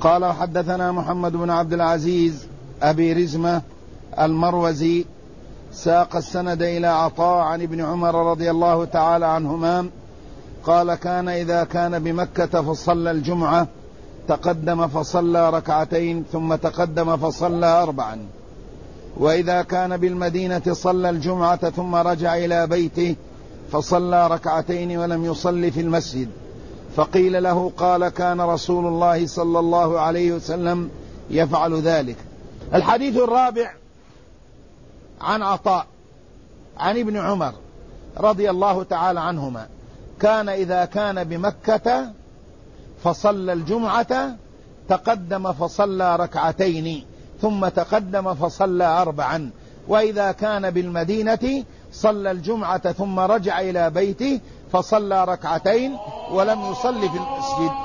قال حدثنا محمد بن عبد العزيز أبي رزمة المروزي ساق السند إلى عطاء عن ابن عمر رضي الله تعالى عنهما قال كان إذا كان بمكة فصلى الجمعة تقدم فصلى ركعتين ثم تقدم فصلى أربعا، وإذا كان بالمدينة صلى الجمعة ثم رجع إلى بيته فصلى ركعتين ولم يصلي في المسجد. فقيل له قال كان رسول الله صلى الله عليه وسلم يفعل ذلك. الحديث الرابع عن عطاء عن ابن عمر رضي الله تعالى عنهما كان إذا كان بمكة فصلى الجمعة تقدم فصلى ركعتين ثم تقدم فصلى أربعا، وإذا كان بالمدينة صلى الجمعة ثم رجع إلى بيته فصلى ركعتين ولم يصلي في المسجد.